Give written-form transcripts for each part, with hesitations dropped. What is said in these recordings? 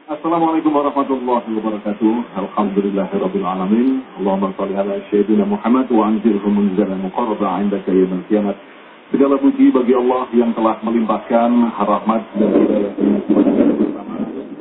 Assalamualaikum warahmatullahi wabarakatuh. Alhamdulillahirabbil alamin. Allahumma shalli ala sayyidina Muhammad wa anzilhu munzalan muqarraba 'indaka yaumil qiyamah. Segala puji bagi Allah yang telah melimpahkan rahmat dan hidayah-Nya kepada kita bersama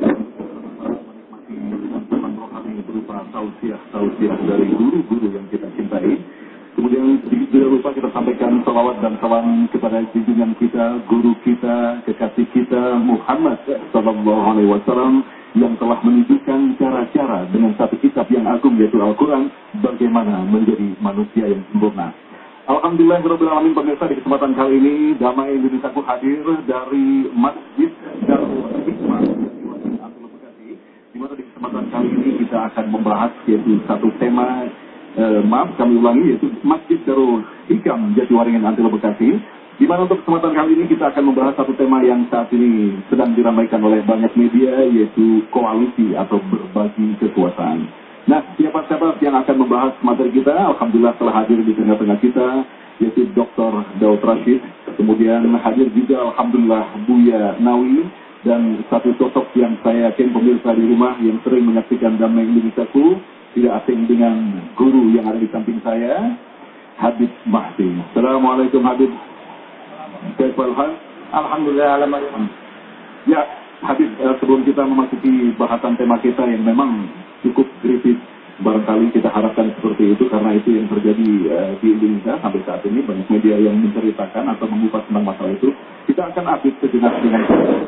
menikmati rohani berupa tausiah dari guru-guru yang kita cintai. Kemudian tidak lupa kita sampaikan salawat dan salam kepada junjungan kita, guru kita, kekasih kita Muhammad sallallahu alaihi wasallam yang telah menunjukkan cara-cara dengan satu kitab yang agung yaitu Al-Quran bagaimana menjadi manusia yang sempurna. Alhamdulillahirabbil alamin, pemirsa, di kesempatan kali ini Damai Indonesiaku hadir dari Masjid Darul Hikmah di mana di kesempatan kali ini kita akan membahas yaitu satu tema kami ulangi, yaitu Masjid Darul Hikam Jatiwaringin Antelo Bekasi, di mana untuk kesempatan kali ini kita akan membahas satu tema yang saat ini sedang diramaikan oleh banyak media, yaitu koalisi atau berbagi kekuasaan. Nah, siapa-siapa yang akan membahas materi kita? Alhamdulillah telah hadir di tengah-tengah kita, yaitu Dr. Daud Rashid, kemudian hadir juga Alhamdulillah Buya Nawi, dan satu sosok yang saya yakin pemirsa di rumah yang sering menyaksikan Damai Indonesiaku tidak asing dengan guru yang ada di samping saya, Habib Mahdi. Assalamualaikum Habib. Alhamdulillah. Ya, Habib, sebelum kita memasuki bahasan tema kita yang memang cukup kritis, barangkali kita harapkan seperti itu karena itu yang terjadi di Indonesia sampai saat ini, banyak media yang menceritakan atau mengupas tentang masalah itu. Kita akan update sejenak dengan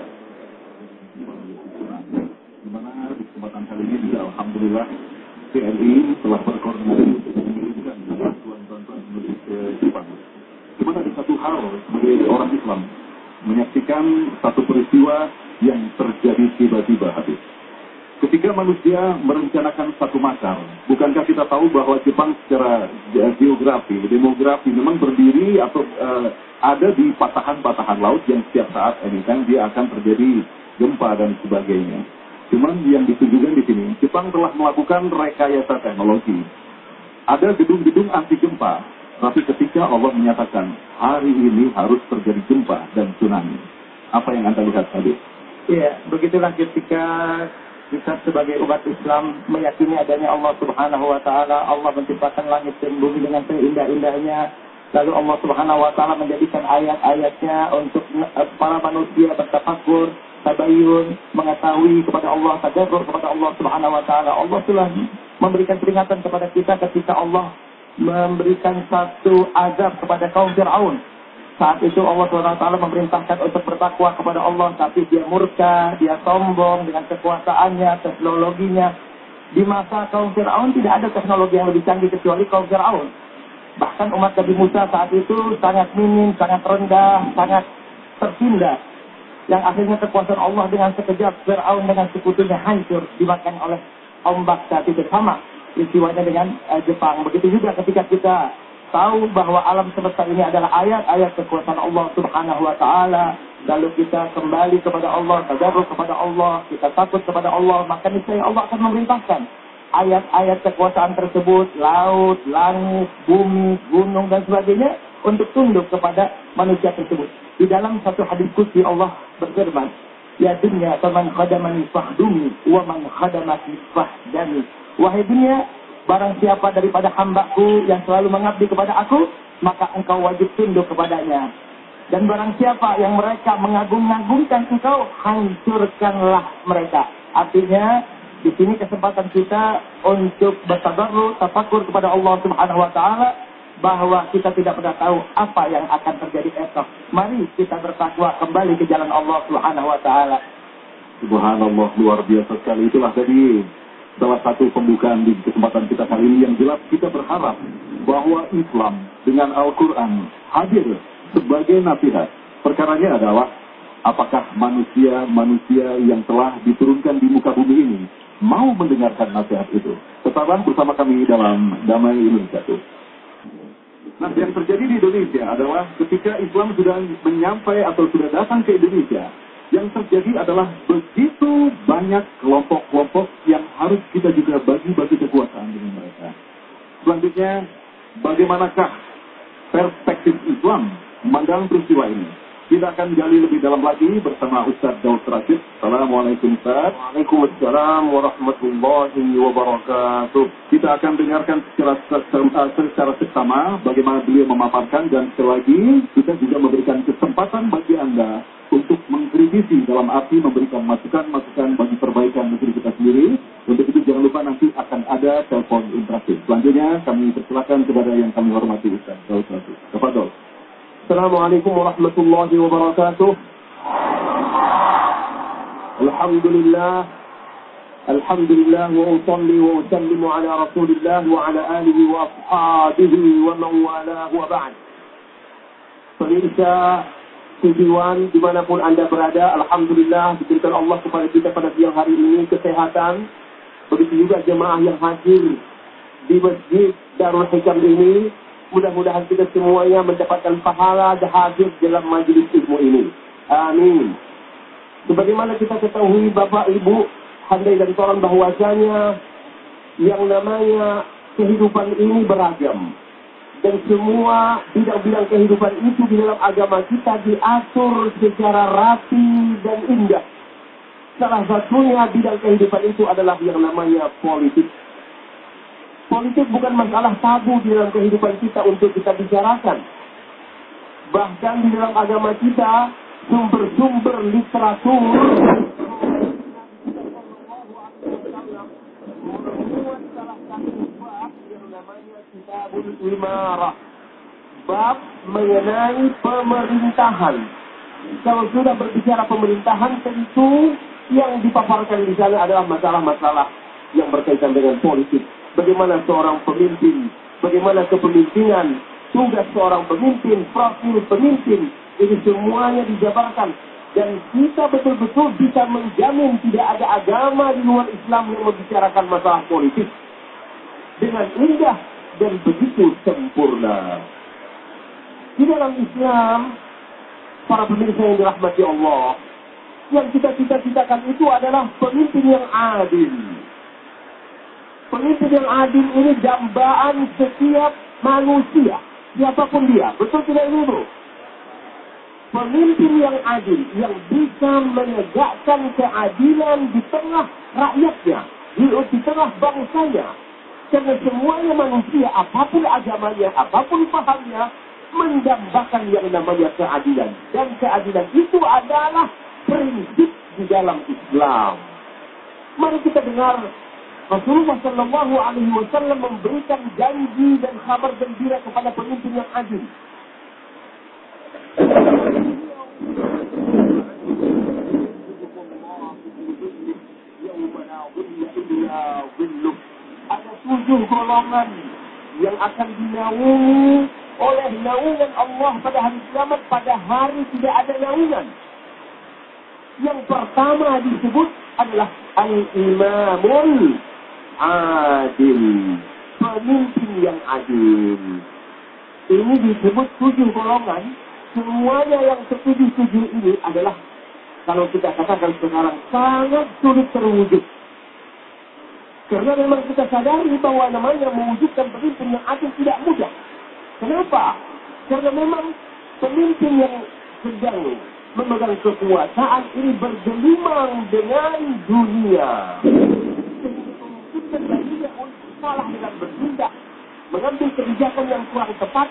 di mana di kesempatan kali ini juga Alhamdulillah TNI telah berkoordinasi untuk mengirimkan bantuan menuju ke Jepang. Di mana ada satu hal sebagai orang Islam menyaksikan satu peristiwa yang terjadi tiba-tiba habis. Ketika manusia merencanakan satu makar, bukankah kita tahu bahwa Jepang secara geografi, demografi memang berdiri atau ada di patahan-patahan laut yang setiap saat anytime dia akan terjadi gempa dan sebagainya. Cuman yang ditujukan di sini, Jepang telah melakukan rekayasa teknologi. Ada gedung-gedung anti gempa, tapi ketika Allah menyatakan hari ini harus terjadi gempa dan tsunami, apa yang Anda lihat tadi? Iya, begitulah ketika kita sebagai umat Islam meyakini adanya Allah Subhanahu wa Ta'ala. Allah menciptakan langit dan bumi dengan seindah-indahnya. Lalu Allah Subhanahu wa Ta'ala menjadikan ayat-ayatnya untuk para manusia bertafakur, tabayun, mengetahui kepada Allah, tadarrur kepada Allah Subhanahu wa Ta'ala. Allah telah memberikan peringatan kepada kita ketika Allah memberikan satu azab kepada kaum Fir'aun. Saat itu Allah Subhanahu wa Ta'ala memerintahkan untuk bertakwa kepada Allah, tapi dia murka, dia sombong dengan kekuasaannya, teknologinya. Di masa kaum Fir'aun tidak ada teknologi yang lebih canggih kecuali kaum Fir'aun. Bahkan umat Nabi Musa saat itu sangat minim, sangat rendah, sangat tertindas. Yang akhirnya kekuasaan Allah dengan sekejap Fir'aun dengan sekutunya hancur dimakan oleh ombak saat itu. Sama peristiwanya dengan Jepang. Begitu juga ketika kita tahu bahwa alam semesta ini adalah ayat-ayat kekuasaan Allah Subhanahu wa Ta'ala, lalu kita kembali kepada Allah, tadarrur kepada Allah, kita takut kepada Allah, maka niscaya Allah akan memerintahkan ayat-ayat kekuasaan tersebut, laut, langit, bumi, gunung dan sebagainya untuk tunduk kepada manusia tersebut. Di dalam satu hadis qudsi Allah berfirman, "Ya dunya, faman khadamani fahdumi, wa man khadamaki fahdami." Wahai dunia, barang siapa daripada hambaku yang selalu mengabdi kepada aku, maka engkau wajib tunduk kepadanya. Dan barang siapa yang mereka mengagung-agungkan engkau, hancurkanlah mereka. Artinya, di sini kesempatan kita untuk bertadarrur, tafakur kepada Allah Subhanahu wa Ta'ala, bahwa kita tidak pernah tahu apa yang akan terjadi esok. Mari kita bertakwa kembali ke jalan Allah Subhanahu wa Ta'ala. Subhanallah, luar biasa sekali. Itulah tadi salah satu pembukaan di kesempatan kita kali ini. Yang jelas kita berharap bahwa Islam dengan Al-Quran hadir sebagai nasihat. Perkaranya adalah apakah manusia yang telah diturunkan di muka bumi ini mau mendengarkan nasihat itu. Tetaplah bersama kami dalam Damai Indonesia. Nah, yang terjadi di Indonesia adalah ketika Islam sudah menyampai atau sudah datang ke Indonesia, yang terjadi adalah begitu banyak kelompok-kelompok yang harus kita juga bagi-bagi kekuasaan dengan mereka. Selanjutnya, bagaimanakah perspektif Islam memandang peristiwa ini? Kita akan gali lebih dalam lagi bersama Ustaz Daud Rashid. Assalamualaikum Ustaz. Waalaikumsalam warahmatullahi wabarakatuh. Kita akan dengarkan secara seksama bagaimana beliau memaparkan, dan sekali lagi kita juga memberikan kesempatan bagi Anda untuk mengkritisi, dalam arti memberikan masukan-masukan bagi perbaikan negeri kita sendiri. Untuk itu jangan lupa nanti akan ada telepon interaktif. Selanjutnya kami persilakan kepada yang kami hormati Ustaz Daud Rashid. Tafadhol. Assalamualaikum warahmatullahi wabarakatuh. Alhamdulillah wa usalli wa usallimu ala Rasulillah wa ala alihi wa ashabihi wa man walahu wa ba'd. Pemirsa tujuan dimanapun Anda berada, alhamdulillah diberikan Allah kepada kita pada siang hari ini kesehatan. Begitu juga jemaah yang hadir di Masjid Darul Hikam ini. Mudah-mudahan kita semuanya mendapatkan pahala dan hadir dalam majelis ilmu ini. Amin. Sebagaimana kita ketahui Bapak Ibu, handai dan toran bahwasanya yang namanya kehidupan ini beragam. Dan semua bidang-bidang kehidupan itu di dalam agama kita diatur secara rapi dan indah. Salah satunya bidang kehidupan itu adalah yang namanya politik. Politik bukan masalah tabu di dalam kehidupan kita untuk kita bicarakan. Bahkan di dalam agama kita, sumber-sumber literatur membuat salah satu bab yang namanya Kitabul Imarah. Bab mengenai pemerintahan. Kalau sudah berbicara pemerintahan, tentu yang dipaparkan di sana adalah masalah-masalah yang berkaitan dengan politik. Bagaimana seorang pemimpin, bagaimana kepemimpinan, tugas seorang pemimpin, profil pemimpin, ini semuanya dijabarkan. Dan kita betul-betul bisa menjamin tidak ada agama di luar Islam yang membicarakan masalah politik dengan indah dan begitu sempurna. Di dalam Islam, para pemirsa yang dirahmati Allah, yang kita cita-citakan itu adalah pemimpin yang adil. Pemimpin yang adil ini dambaan setiap manusia, siapapun dia. Betul tidak ini, Bro? Pemimpin yang adil, yang bisa menegakkan keadilan di tengah rakyatnya, di tengah bangsanya. Karena semuanya manusia, apapun agamanya, apapun pahamnya, mendambakan yang namanya keadilan. Dan keadilan itu adalah prinsip di dalam Islam. Mari kita dengar Rasulullah Shallallahu Alaihi Wasallam memberikan janji dan kabar gembira kepada pemimpin yang adil. Ada 7 golongan yang akan dinaungi oleh naungan Allah pada hari kiamat. Pada hari tidak ada naungan. Yang pertama disebut adalah al-imamul adil, pemimpin yang adil. Ini disebut 7 golongan. Semuanya yang ke-7 ini adalah, kalau kita katakan sekarang, sangat sulit terwujud. Karena memang kita sadari bahwa namanya mewujudkan pemimpin yang adil tidak mudah. Kenapa? Karena memang pemimpin yang sedang memegang kekuasaan ini bergelimang dengan dunia. Terjadinya untuk salah dengan bertindak, mengambil kebijakan yang kurang tepat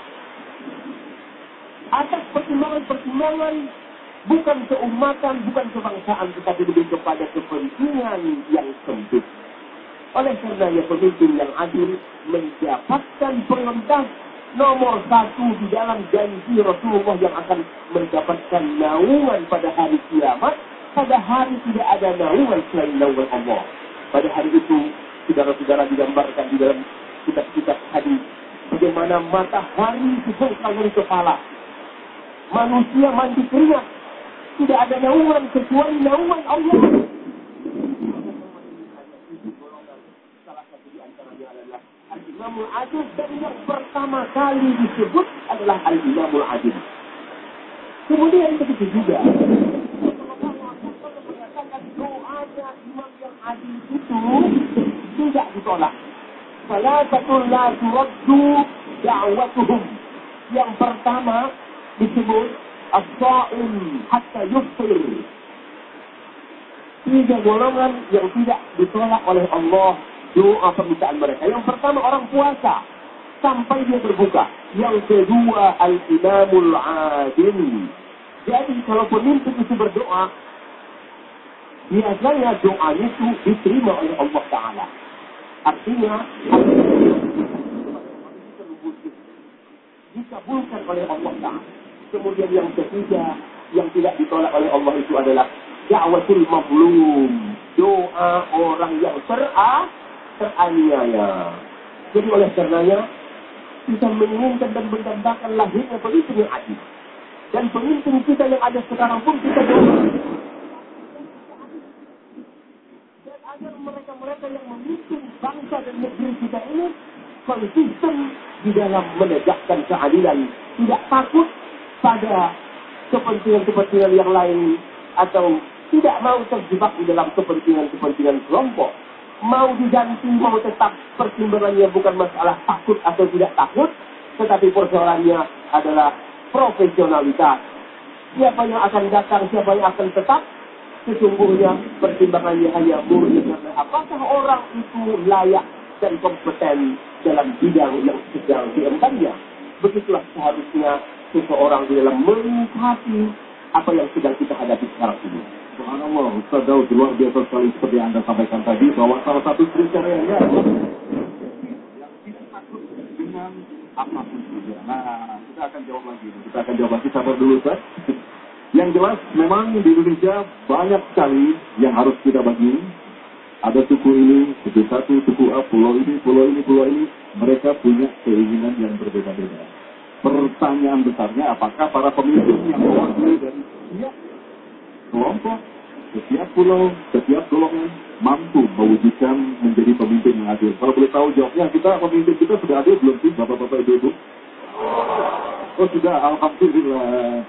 atas pertimbangan-pertimbangan bukan keumatan, bukan kebangsaan, tetapi lebih kepada kepentingan yang sempit. Oleh karenanya pemimpin yang adil mendapatkan perintah nomor 1 di dalam janji Rasulullah yang akan mendapatkan naungan pada hari kiamat. Pada hari tidak ada naungan selain naungan Allah. Pada hari itu, saudara-saudara, digambarkan di dalam kitab-kitab hadis bagaimana matahari dibongkar dari kepala. Manusia mandi keringat. Tidak ada naungan kecuali naungan Allah. Salah satu di antaranya adalah Al-Imamul Adil, dan yang pertama kali disebut adalah Al-Imamul Adil. Kemudian begitu juga mengatakan doanya imam yang adil itu tidak ditolak. Salatul la turaddu da'watuhum. Yang pertama disebut as-sha'im hatta yuftir. 3 golongan yang tidak ditolak oleh Allah doa permintaan mereka. Yang pertama orang puasa sampai dia berbuka. Yang kedua al-imamul adil. Jadi kalau pemimpin itu berdoa, biasanya doanya itu diterima oleh Allah Ta'ala. Artinya dikabulkan oleh Allah Ta'ala. Kemudian yang ketiga yang tidak ditolak oleh Allah itu adalah da'watul mazlum, doa orang yang teraniaya. Jadi oleh karenanya kita menginginkan dan mendambakan lahirnya pemimpin yang adil. Dan pemimpin kita yang ada sekarang pun kita doa. Dan agar mereka-mereka yang memimpin bangsa dan negeri kita ini konsisten di dalam menegakkan keadilan, tidak takut pada kepentingan-kepentingan yang lain atau tidak mau terjebak di dalam kepentingan-kepentingan kelompok. Mau diganti, mau tetap, pertimbangannya bukan masalah takut atau tidak takut, tetapi persoalannya adalah profesionalitas. Siapa yang akan datang, siapa yang akan tetap, sesungguhnya pertimbangannya hanya murni karena apakah orang itu layak dan kompeten dalam bidang yang sedang diembannya. Begitulah seharusnya seseorang di dalam menyikapi apa yang sedang kita hadapi sekarang ini. Subhanallah, Ustaz Daud, luar biasa sekali seperti yang Anda sampaikan tadi, bahwa salah satu kriterianya adalah yang tidak takut dengan apapun juga. Nah, kita akan jawab lagi. Sabar dulu, Ustaz. Yang jelas, memang di Indonesia banyak sekali yang harus kita bagi. Ada suku ini, suku satu, suku A, pulau ini. Mereka punya keinginan yang berbeda-beda. Pertanyaan besarnya, apakah para pemimpin yang mewakili dari setiap kelompok, setiap pulau, setiap golongan mampu mewujudkan menjadi pemimpin yang adil? Kalau boleh tahu jawabnya, pemimpin kita sudah adil belum sih, bapak-bapak, ibu-ibu? Oh sudah, alhamdulillah.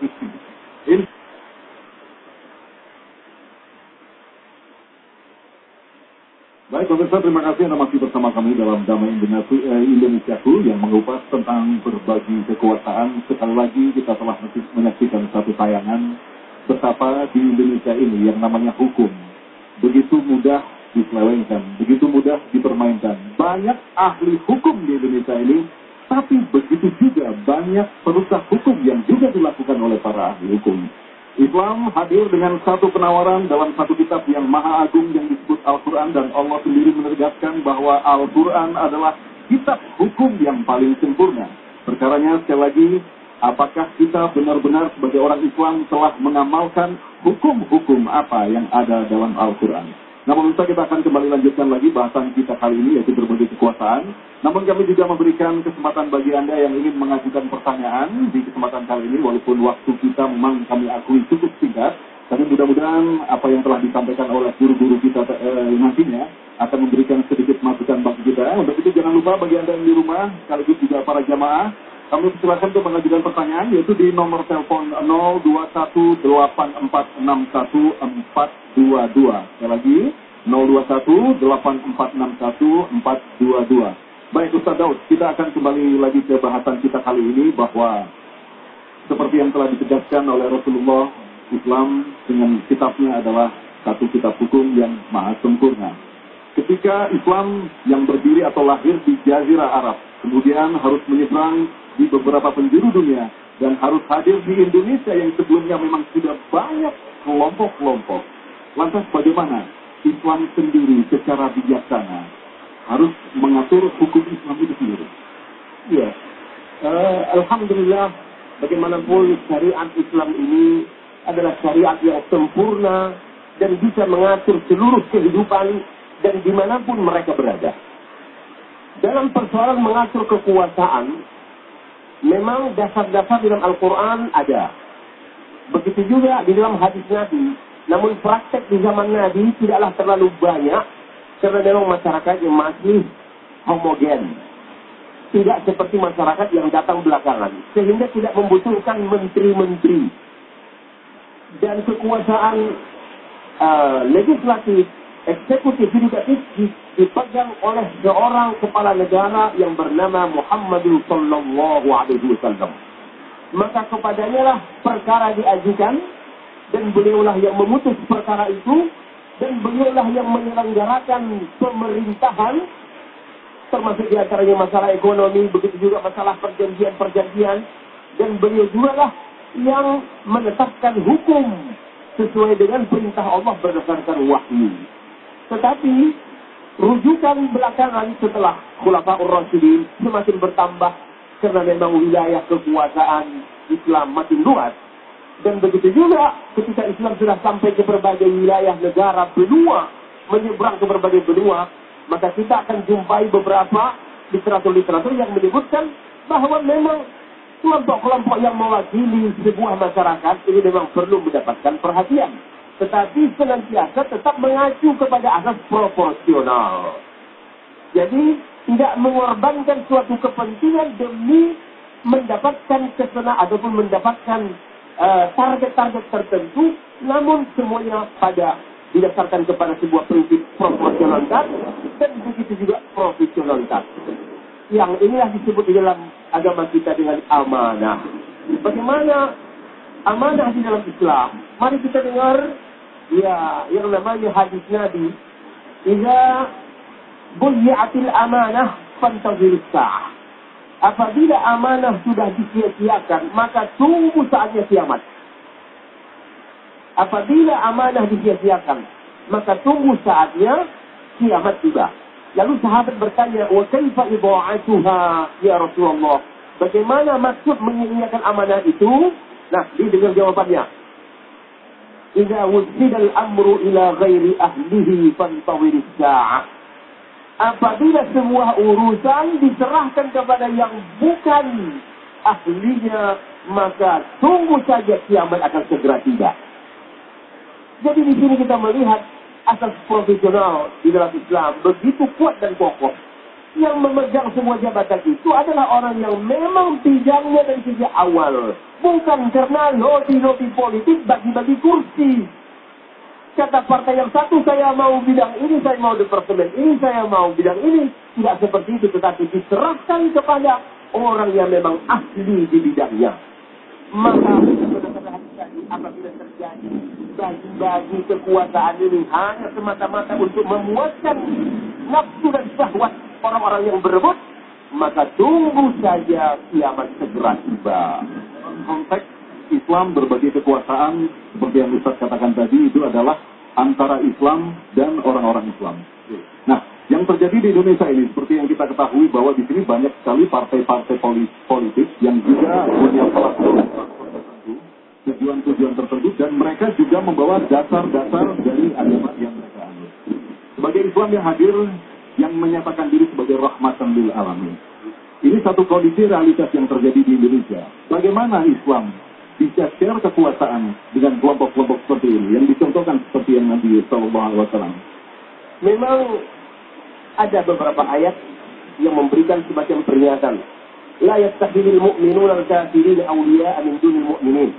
Baik pemirsa, terima kasih Anda masih bersama kami dalam Damai Indonesiaku yang mengupas tentang berbagi kekuasaan. Sekali lagi kita telah menyaksikan satu tayangan betapa di Indonesia ini yang namanya hukum begitu mudah diselewengkan, begitu mudah dipermainkan. Banyak ahli hukum di Indonesia ini, tapi begitu juga banyak perusak hukum yang juga dilakukan oleh para ahli hukum. Islam hadir dengan satu penawaran dalam satu kitab yang maha agung yang disebut Al-Quran, dan Allah sendiri menegaskan bahwa Al-Quran adalah kitab hukum yang paling sempurna. Perkaranya sekali lagi, apakah kita benar-benar sebagai orang Islam telah mengamalkan hukum-hukum apa yang ada dalam Al-Quran? Namun kita akan kembali lanjutkan lagi bahasan kita kali ini, yaitu berbagi kekuasaan. Namun kami juga memberikan kesempatan bagi Anda yang ingin mengajukan pertanyaan di kesempatan kali ini, walaupun waktu kita memang kami akui cukup singkat, tapi mudah-mudahan apa yang telah disampaikan oleh guru-guru kita nantinya akan memberikan sedikit masukan bagi kita. Untuk itu jangan lupa bagi Anda yang di rumah, sekaligus juga para jamaah, kami silakan untuk mengajukan pertanyaan, yaitu di nomor telepon 0218461422. Sekali lagi, 0218461422. Baik Ustaz Daud, kita akan kembali lagi ke bahasan kita kali ini, bahwa seperti yang telah ditegaskan oleh Rasulullah, Islam dengan kitabnya adalah satu kitab hukum yang maha sempurna. Ketika Islam yang berdiri atau lahir di Jazirah Arab, kemudian harus menyeberang di beberapa penjuru dunia, dan harus hadir di Indonesia yang sebelumnya memang sudah banyak kelompok-kelompok. Lantas bagaimana Islam sendiri secara bijaksana harus mengatur hukum Islam itu sendiri? Ya, alhamdulillah, bagaimanapun syariat Islam ini adalah syariat yang sempurna dan bisa mengatur seluruh kehidupan dan dimanapun mereka berada. Dalam persoalan mengatur kekuasaan, memang dasar-dasar dalam Al-Quran ada. Begitu juga di dalam hadis Nabi. Namun praktek di zaman Nabi tidaklah terlalu banyak, karena memang masyarakatnya masih homogen. Tidak seperti masyarakat yang datang belakangan. Sehingga tidak membutuhkan menteri-menteri. Dan kekuasaan legislatif, eksekutif, yudikatif dipegang oleh seorang kepala negara yang bernama Muhammad sallallahu alaihi wasallam. maka kepadanya lah perkara diajukan, dan beliaulah yang memutus perkara itu, dan beliaulah yang menyelenggarakan pemerintahan, termasuk diantaranya masalah ekonomi, begitu juga masalah perjanjian-perjanjian, dan beliau juga lah yang menetapkan hukum sesuai dengan perintah Allah berdasarkan wahyu. Tetapi rujukan belakangan setelah Khulafaur Rasyidin semakin bertambah karena memang wilayah kekuasaan Islam makin luas. Dan begitu juga ketika Islam sudah sampai ke berbagai wilayah negara benua, menyeberang ke berbagai benua, maka kita akan jumpai beberapa literatur-literatur yang menyebutkan bahwa memang kelompok-kelompok yang mewakili sebuah masyarakat ini memang perlu mendapatkan perhatian. Tetapi senantiasa tetap mengacu kepada asas proporsional. Jadi tidak mengorbankan suatu kepentingan demi mendapatkan kesenangan ataupun mendapatkan target-target tertentu, namun semuanya didasarkan kepada sebuah prinsip proporsionalitas dan begitu juga profesionalitas. Yang inilah disebut di dalam agama kita dengan amanah. Bagaimana amanah di dalam Islam? Mari kita dengar yang namanya hadis Nabi, "Idza buyi'atil amanah fantazirus sa'ah." Apabila amanah sudah disia-siakan, maka tunggu saatnya kiamat. Apabila amanah disia-siakan, maka tunggu saatnya kiamat tiba. Lalu sahabat bertanya, "Wa kaifa idha'atuha ya Rasulullah?" Bagaimana maksud menyia-nyiakan amanah itu? Nah, ini dengan jawabannya. "Idza wussidal amru ila ghairi ahlihi fantawiris sa'ah." Apabila sebuah urusan diserahkan kepada yang bukan ahlinya, maka tunggu saja kiamat akan segera tiba. Jadi di sini kita melihat asas profesional di dalam Islam begitu kuat dan kokoh. Yang memegang semua jabatan itu adalah orang yang memang bidangnya dari sejak awal. Bukan karena lobby-lobby politik bagi-bagi kursi. Kata partai yang satu, saya mau bidang ini, saya mau departemen ini, saya mau bidang ini. Tidak seperti itu, tetapi diserahkan kepada orang yang memang ahli di bidangnya. Maka apabila terjadi bagi-bagi kekuasaan ini hanya semata-mata untuk memuaskan nafsu dan syahwat orang-orang yang berebut, maka tunggu saja kiamat segera tiba. Konteks Islam berbagai kekuasaan, seperti yang Ustaz katakan tadi, itu adalah antara Islam dan orang-orang Islam. Nah, yang terjadi di Indonesia ini, seperti yang kita ketahui bahwa di sini banyak sekali partai-partai politik yang juga punya platform tertentu, tujuan-tujuan tertentu, dan mereka juga membawa dasar-dasar dari agama yang mereka anut. Sebagai Islam yang hadir, yang menyatakan diri sebagai rahmatan lil alamin. Ini satu kondisi realitas yang terjadi di Indonesia. Bagaimana Islam bisa share kekuasaan dengan kelompok-kelompok seperti ini yang dicontohkan seperti yang Nabi SAW? Memang ada beberapa ayat yang memberikan semacam peringatan. La yastakhidul mu'minuna al-kafirin awliya'a min dunil mu'minin.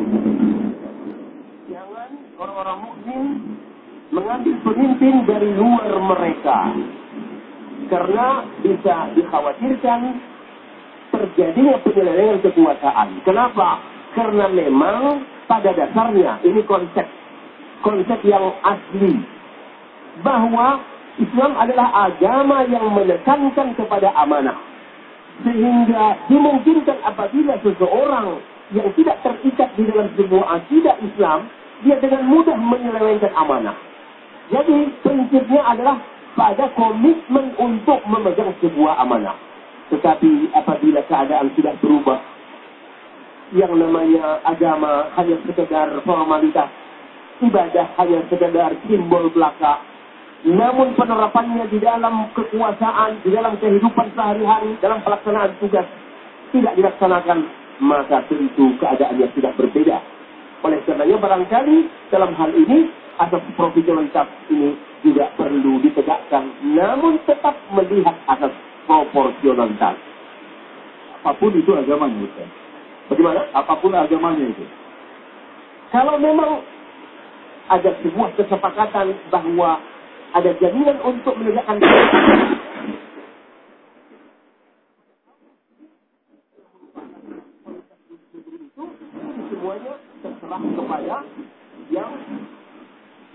Jangan orang-orang mukmin mengambil pemimpin dari luar mereka, karena bisa dikhawatirkan terjadinya penyelewengan kekuasaan. Kenapa? Karena memang pada dasarnya ini konsep yang asli bahwa Islam adalah agama yang menekankan kepada amanah, sehingga dimungkinkan apabila seseorang yang tidak terikat di dalam sebuah akidah Islam, dia dengan mudah menyelewengkan amanah. Jadi prinsipnya adalah pada komitmen untuk memegang sebuah amanah. Tetapi apabila keadaan sudah berubah, yang namanya agama hanya sekedar formalitas, ibadah hanya sekedar simbol belaka, namun penerapannya di dalam kekuasaan, di dalam kehidupan sehari-hari, dalam pelaksanaan tugas tidak dilaksanakan, maka tentu keadaannya sudah berbeda. Oleh karenanya barangkali dalam hal ini asas profesionalitas ini juga perlu ditegakkan, namun tetap melihat asas proporsionalitas. Apapun itu agamanya, Ustaz. Bagaimana? Apapun agamanya itu. Kalau memang ada sebuah kesepakatan bahwa ada jaminan untuk menegakkan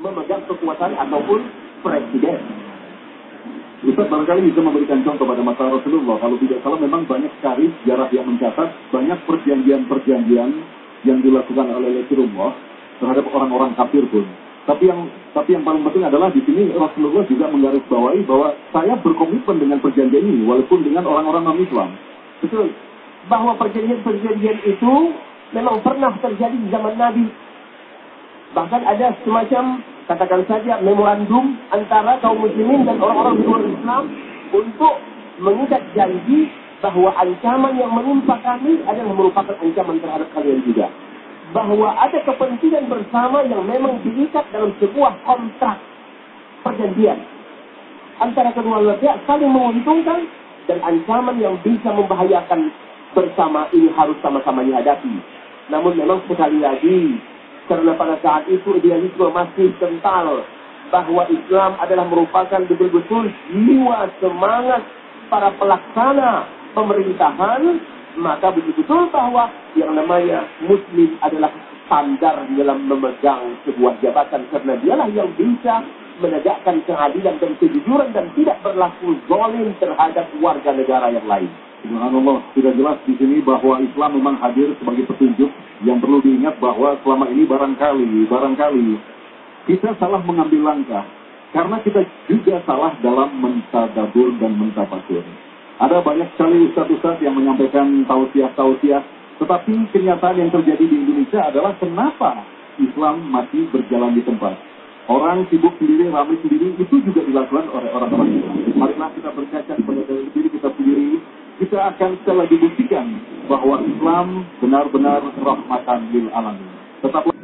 memegang kekuasaan ataupun presiden. Ustaz barangkali bisa memberikan contoh pada masa Rasulullah. Kalau tidak salah memang banyak sekali sejarah yang mencatat banyak perjanjian-perjanjian yang dilakukan oleh Rasulullah terhadap orang-orang kafir pun. Tapi yang paling penting adalah di sini Rasulullah juga menggarisbawahi bahwa saya berkomitmen dengan perjanjian ini walaupun dengan orang-orang non-Islam. Betul. Bahwa perjanjian-perjanjian itu memang pernah terjadi di zaman Nabi. Bahkan ada semacam, katakan saja, memorandum antara kaum muslimin dan orang-orang di luar Islam untuk mengikat janji bahwa ancaman yang menimpa kami adalah merupakan ancaman terhadap kalian juga. Bahwa ada kepentingan bersama yang memang diikat dalam sebuah kontrak perjanjian antara kedua belah pihak saling menguntungkan, dan ancaman yang bisa membahayakan bersama ini harus sama-sama dihadapi. Namun memang sekali lagi, karena pada saat itu idealisme masih kental bahwa Islam adalah merupakan betul-betul jiwa semangat para pelaksana pemerintahan, maka betul-betul bahwa yang namanya Muslim adalah standar dalam memegang sebuah jabatan, karena dialah yang bisa menegakkan keadilan dan kejujuran dan tidak berlaku zalim terhadap warga negara yang lain. Subhanallah, sudah jelas di sini bahwa Islam memang hadir sebagai petunjuk. Yang perlu diingat bahwa selama ini barangkali kita salah mengambil langkah karena kita juga salah dalam mentadabur dan mentafakur. Ada banyak sekali ustaz-ustaz yang menyampaikan tausiah-tausiah, tetapi kenyataan yang terjadi di Indonesia adalah kenapa Islam masih berjalan di tempat. Orang sibuk sendiri, ramai sendiri, itu juga dilakukan oleh orang-orang Islam. Marilah kita berkaca kepada diri kita sendiri, kita akan sekali lagi buktikan bahwa Islam benar-benar rahmatan lil alamin. Tetaplah.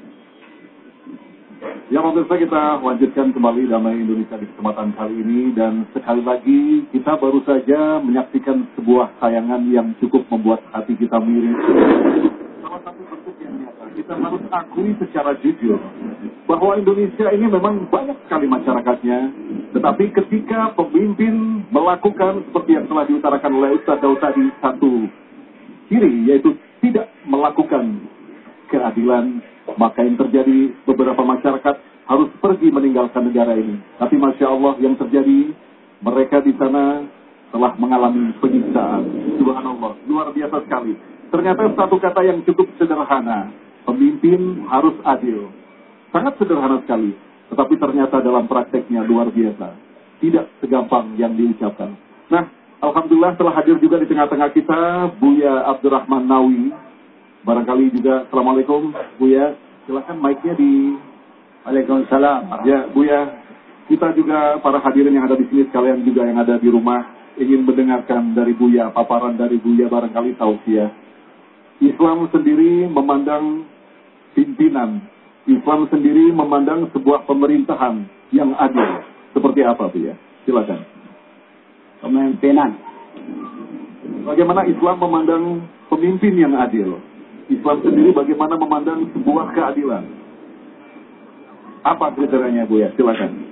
Ya, pemirsa, kita lanjutkan kembali Damai Indonesia di kesempatan kali ini, dan sekali lagi kita baru saja menyaksikan sebuah tayangan yang cukup membuat hati kita miring. Salah satu bentuk yang nyata, kita harus akui secara jujur bahwa Indonesia ini memang banyak sekali masyarakatnya, tetapi ketika pemimpin melakukan seperti yang telah diutarakan oleh Ustaz Daud tadi, satu ciri yaitu tidak melakukan keadilan, maka yang terjadi beberapa masyarakat harus pergi meninggalkan negara ini. Tapi Masya Allah yang terjadi, mereka di sana telah mengalami penyiksaan. Subhanallah, luar biasa sekali. Ternyata satu kata yang cukup sederhana, pemimpin harus adil. Sangat sederhana sekali, tetapi ternyata dalam prakteknya luar biasa. Tidak segampang yang diucapkan. Nah, alhamdulillah telah hadir juga di tengah-tengah kita Buya Abdurrahman Nawi. Barangkali juga, Assalamualaikum Buya, silakan mic-nya di... Waalaikumsalam. Ya Buya, kita juga para hadirin yang ada di sini sekalian juga yang ada di rumah ingin mendengarkan dari Buya, paparan dari Buya barangkali tausiah. Islam sendiri memandang pimpinan, Islam sendiri memandang sebuah pemerintahan yang adil. Seperti apa Buya? Silakan. Pemimpinan. Bagaimana Islam memandang pemimpin yang adil? Islam sendiri bagaimana memandang sebuah keadilan? Apa kriterianya Buya? Silakan.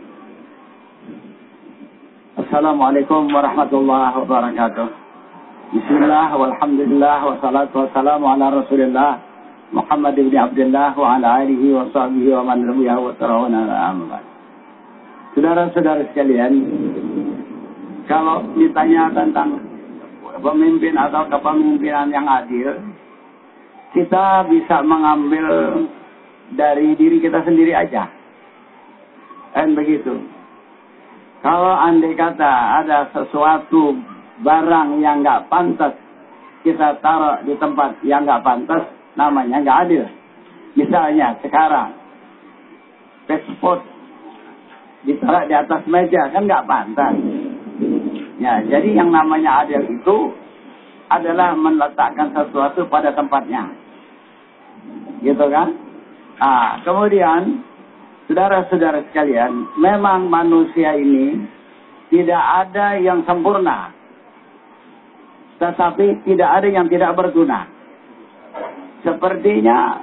Assalamualaikum warahmatullahi wabarakatuh. Bismillah walhamdulillah wassalatu wassalamu ala rasulillah Muhammad ibn Abdullah wa ala alihi wa sahbihi wa man rabiyahu wa tarawuna ala. Saudara-saudara sekalian, kalau ditanya tentang pemimpin atau kepemimpinan yang adil, kita bisa mengambil dari diri kita sendiri aja. Dan begitu. Kalau andai kata ada sesuatu barang yang nggak pantas kita taruh di tempat yang nggak pantas, namanya nggak adil. Misalnya sekarang paspor ditaruh di atas meja, kan nggak pantas. Ya, jadi yang namanya adil itu adalah meletakkan sesuatu pada tempatnya, gitu kan? Ah, kemudian saudara-saudara sekalian, memang manusia ini tidak ada yang sempurna, tetapi tidak ada yang tidak berguna. Sepertinya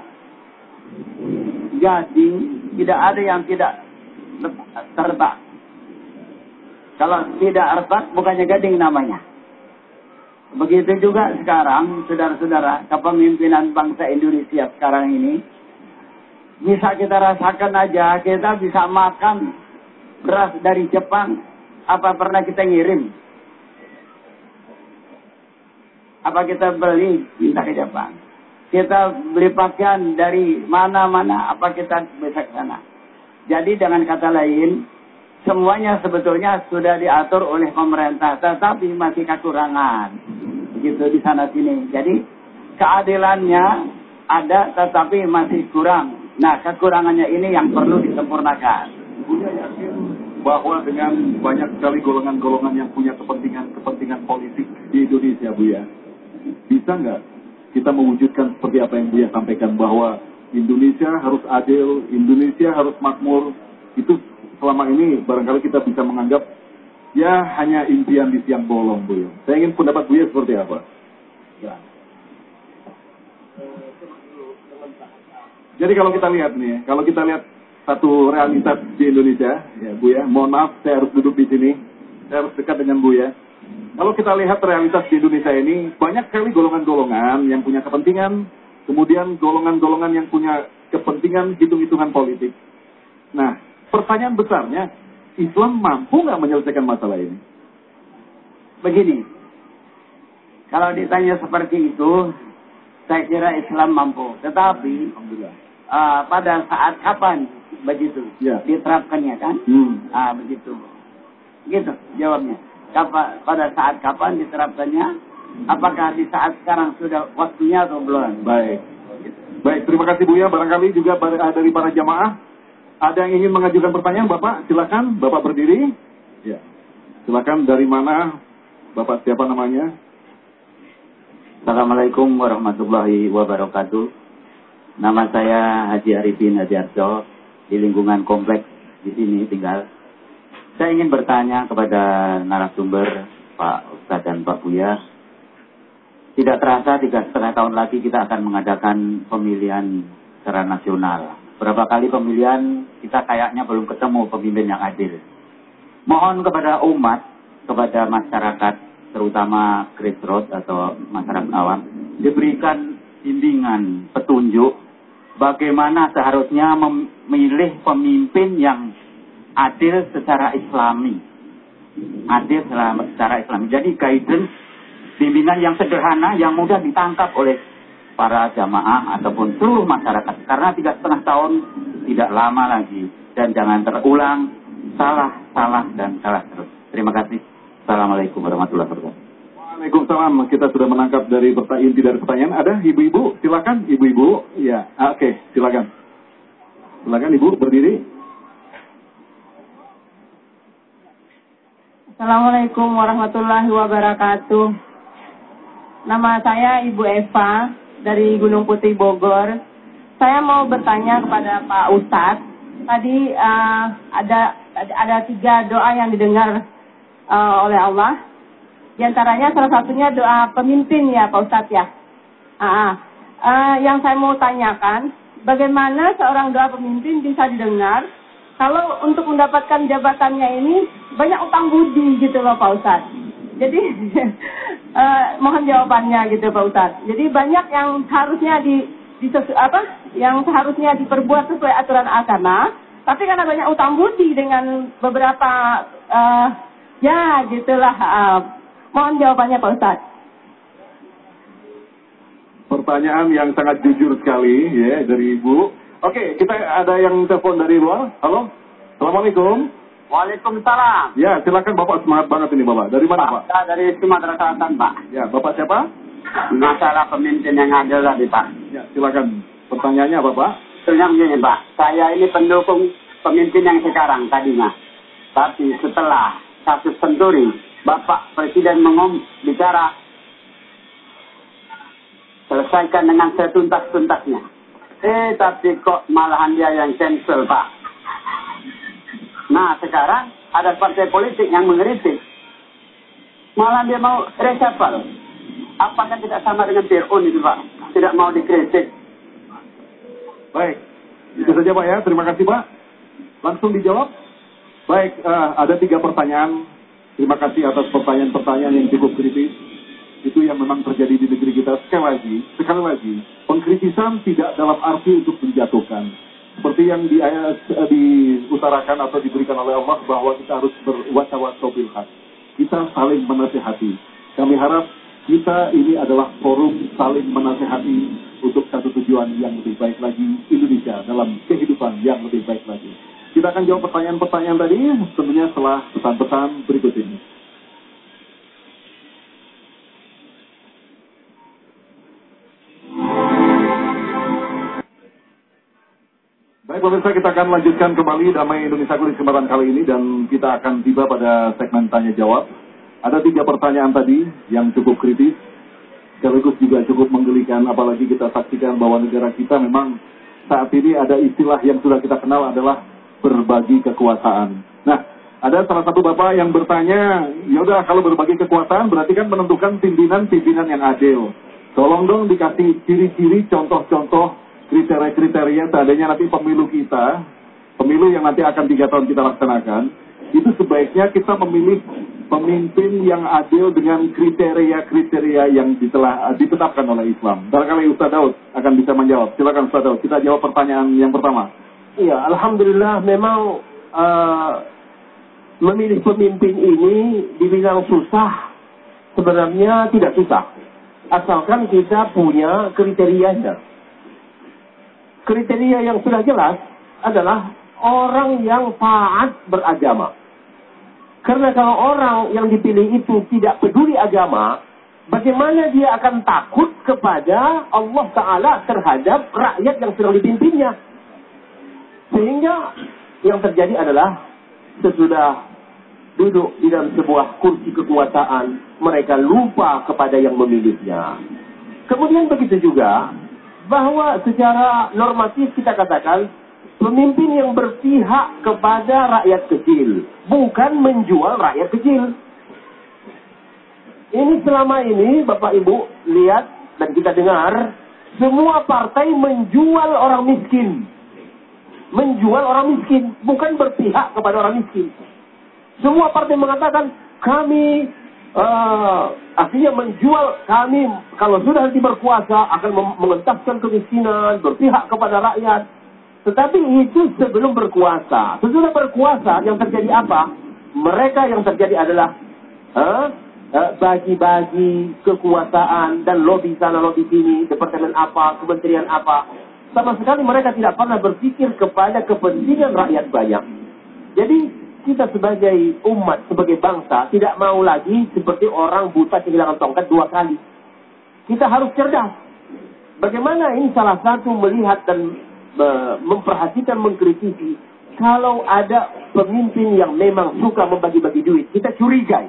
gading, tidak ada yang tidak tertak. Kalau tidak retak, bukannya gading namanya. Begitu juga sekarang, saudara-saudara, kepemimpinan bangsa Indonesia sekarang ini, bisa kita rasakan aja, kita bisa makan beras dari Jepang. Apa pernah kita ngirim? Apa kita beli minta ke Jepang? Kita beli pakaian dari mana-mana, apa kita bisa ke sana? Jadi dengan kata lain, semuanya sebetulnya sudah diatur oleh pemerintah, tetapi masih kekurangan. Begitu di sana sini. Jadi keadilannya ada, tetapi masih kurang. Nah, kekurangannya ini yang perlu disempurnakan. Buya yakin bahwa dengan banyak sekali golongan-golongan yang punya kepentingan politik di Indonesia, Buya, bisa nggak kita mewujudkan seperti apa yang Buya sampaikan, bahwa Indonesia harus adil, Indonesia harus makmur? Itu selama ini barangkali kita bisa menganggap ya hanya impian di siang bolong, Buya. Saya ingin pendapat Buya seperti apa? Ya. Jadi kalau kita lihat nih, kalau kita lihat satu realitas di Indonesia, ya Buya, mohon maaf saya harus duduk di sini, saya harus dekat dengan Buya. Kalau kita lihat realitas di Indonesia ini, banyak sekali golongan-golongan yang punya kepentingan, kemudian golongan-golongan yang punya kepentingan hitung-hitungan politik. Nah, pertanyaan besarnya, Islam mampu nggak menyelesaikan masalah ini? Begini, kalau ditanya seperti itu, saya kira Islam mampu. Tetapi, pada saat kapan begitu diterapkannya kan? Begitu. Gitu jawabnya. Pada saat kapan diterapkannya? Apakah di saat sekarang sudah waktunya atau belum? Baik. Baik, terima kasih Buya. Barangkali juga dari para jamaah ada yang ingin mengajukan pertanyaan, Bapak? Silakan, Bapak berdiri. Ya. Silakan, dari mana? Bapak siapa namanya? Assalamualaikum warahmatullahi wabarakatuh. Nama saya Haji Arifin Hadiarjo, di lingkungan kompleks di sini tinggal. Saya ingin bertanya kepada narasumber Pak Ustadz dan Pak Buya. Tidak terasa 3,5 tahun lagi kita akan mengadakan pemilihan secara nasional. Berapa kali pemilihan kita kayaknya belum ketemu pemimpin yang adil. Mohon kepada umat, kepada masyarakat, terutama grassroots atau masyarakat awam, diberikan bimbingan, petunjuk bagaimana seharusnya memilih pemimpin yang adil secara Islami. Adil secara Islami. Jadi guidance, bimbingan yang sederhana, yang mudah ditangkap oleh para jamaah ataupun seluruh masyarakat. Karena 3,5 tahun tidak lama lagi. Dan jangan terulang salah terus. Terima kasih. Assalamualaikum warahmatullahi wabarakatuh. Waalaikumsalam. Kita sudah menangkap dari inti dari pertanyaan. Ada ibu-ibu? Silakan, ibu-ibu. Ya, oke, silakan. Silakan Ibu berdiri. Assalamualaikum warahmatullahi wabarakatuh. Nama saya Ibu Eva dari Gunung Putih Bogor. Saya mau bertanya kepada Pak Ustadz. Tadi ada 3 doa yang didengar oleh Allah. Di antaranya salah satunya doa pemimpin ya Pak Ustadz ya. Yang saya mau tanyakan, bagaimana seorang doa pemimpin bisa didengar kalau untuk mendapatkan jabatannya ini banyak utang budi gitu loh Pak Ustadz. Jadi mohon jawabannya gitu Pak Ustadz. Jadi banyak yang harusnya yang seharusnya diperbuat sesuai aturan agama, tapi karena banyak utang budi dengan beberapa ya gitulah. Mohon jawabannya Pak Ustadz. Pertanyaan yang sangat jujur sekali ya dari Ibu. Oke, kita ada yang telepon dari luar. Halo, Assalamualaikum. Waalaikumsalam. Ya, silakan Bapak, semangat banget ini Bapak. Dari mana Pak? Saya dari Sumatera Selatan Pak. Ya, Bapak siapa? Masalah pemimpin yang adil tadi Pak. Ya, silakan. Pertanyaannya apa Pak? Sebenarnya begini Pak, saya ini pendukung pemimpin yang sekarang tadinya. Tapi setelah kasus Senturi, Bapak Presiden bicara selesaikan dengan setuntas-tuntasnya. Tapi kok malahan dia yang cancel Pak. Nah sekarang ada partai politik yang mengkritik. Malah dia mau reshuffle. Apakah tidak sama dengan Fir'aun itu Pak? Tidak mau dikritik. Baik, itu saja Pak ya. Terima kasih Pak. Langsung dijawab. Baik, ada 3 pertanyaan. Terima kasih atas pertanyaan-pertanyaan yang cukup kritis. Itu yang memang terjadi di negeri kita. Sekali lagi, pengkritisan tidak dalam arti untuk menjatuhkan. Seperti yang diutarakan atau diberikan oleh Allah bahwa kita harus berwasawasau bil haq. Kita saling menasihati. Kami harap kita ini adalah forum saling menasihati untuk satu tujuan yang lebih baik lagi, Indonesia dalam kehidupan yang lebih baik lagi. Kita akan jawab pertanyaan-pertanyaan tadi tentunya setelah pesan-pesan berikut ini. Baik pemirsa, kita akan lanjutkan kembali Damai Indonesia Kulit kesempatan kali ini dan kita akan tiba pada segmen tanya jawab. Ada 3 pertanyaan tadi yang cukup kritis, sekaligus juga cukup menggelikan, apalagi kita saksikan bahwa negara kita memang saat ini ada istilah yang sudah kita kenal adalah berbagi kekuasaan. Nah, ada salah satu bapak yang bertanya, yaudah kalau berbagi kekuasaan berarti kan menentukan pimpinan yang adil. Tolong dong dikasih ciri-ciri, contoh-contoh, kriteria-kriteria seandainya nanti pemilu kita, pemilu yang nanti akan 3 tahun kita laksanakan, itu sebaiknya kita memilih pemimpin yang adil dengan kriteria-kriteria yang telah ditetapkan oleh Islam. Barangkali Ustaz Daud akan bisa menjawab. Silakan Ustaz Daud, kita jawab pertanyaan yang pertama. Iya, alhamdulillah memang memilih pemimpin ini dibilang susah, sebenarnya tidak susah. Asalkan kita punya kriterianya. Kriteria yang sudah jelas adalah orang yang taat beragama. Karena kalau orang yang dipilih itu tidak peduli agama, bagaimana dia akan takut kepada Allah Ta'ala terhadap rakyat yang sedang dipimpinnya? Sehingga yang terjadi adalah sesudah duduk di dalam sebuah kursi kekuasaan, mereka lupa kepada yang memilihnya. Kemudian begitu juga, bahwa secara normatif kita katakan, pemimpin yang berpihak kepada rakyat kecil, bukan menjual rakyat kecil. Ini selama ini Bapak Ibu lihat dan kita dengar, semua partai menjual orang miskin. Menjual orang miskin, bukan berpihak kepada orang miskin. Semua partai mengatakan, kami artinya menjual, kami kalau sudah nanti berkuasa akan mengentaskan kemiskinan, berpihak kepada rakyat. Tetapi itu sebelum berkuasa. Sesudah berkuasa yang terjadi apa? Mereka yang terjadi adalah bagi-bagi kekuasaan dan lobby sana lobby sini, departemen apa, kementerian apa. Sama sekali mereka tidak pernah berpikir kepada kepentingan rakyat banyak. Jadi kita sebagai umat, sebagai bangsa tidak mau lagi seperti orang buta kehilangan tongkat 2 kali. Kita harus cerdas. Bagaimana ini salah satu melihat dan memperhatikan, mengkritisi. Kalau ada pemimpin yang memang suka membagi-bagi duit, kita curigai.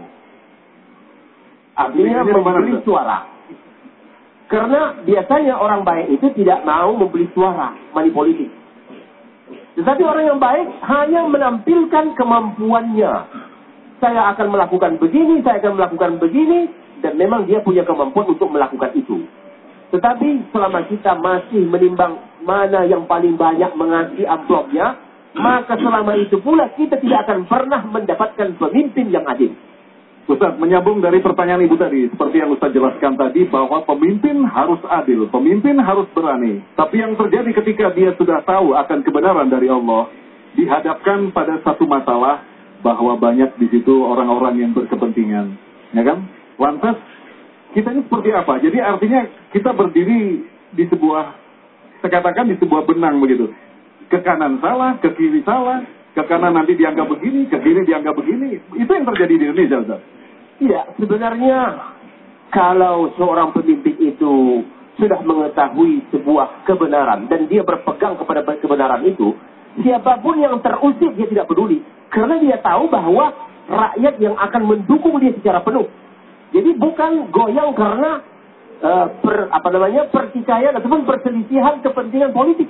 Artinya membeli suara. Karena biasanya orang baik itu tidak mau membeli suara, money politik. Tetapi orang yang baik hanya menampilkan kemampuannya. Saya akan melakukan begini, saya akan melakukan begini, dan memang dia punya kemampuan untuk melakukan itu. Tetapi selama kita masih menimbang mana yang paling banyak mengasih amplopnya, maka selama itu pula kita tidak akan pernah mendapatkan pemimpin yang adil. Ustaz, menyambung dari pertanyaan Ibu tadi, seperti yang Ustaz jelaskan tadi, bahwa pemimpin harus adil, pemimpin harus berani. Tapi yang terjadi ketika dia sudah tahu akan kebenaran dari Allah, dihadapkan pada satu masalah, bahwa banyak di situ orang-orang yang berkepentingan. Ya kan? Lantas, kita ini seperti apa? Jadi artinya kita berdiri di sebuah, saya katakan di sebuah benang begitu. Ke kanan salah, ke kiri salah, ke kanan nanti dianggap begini, ke kiri dianggap begini. Itu yang terjadi di Indonesia, Ustaz. Iya, sebenarnya kalau seorang pemimpin itu sudah mengetahui sebuah kebenaran dan dia berpegang kepada kebenaran itu, siapapun yang terusik dia tidak peduli. Karena dia tahu bahwa rakyat yang akan mendukung dia secara penuh. Jadi bukan goyang karena pertikaian ataupun perselisihan kepentingan politik.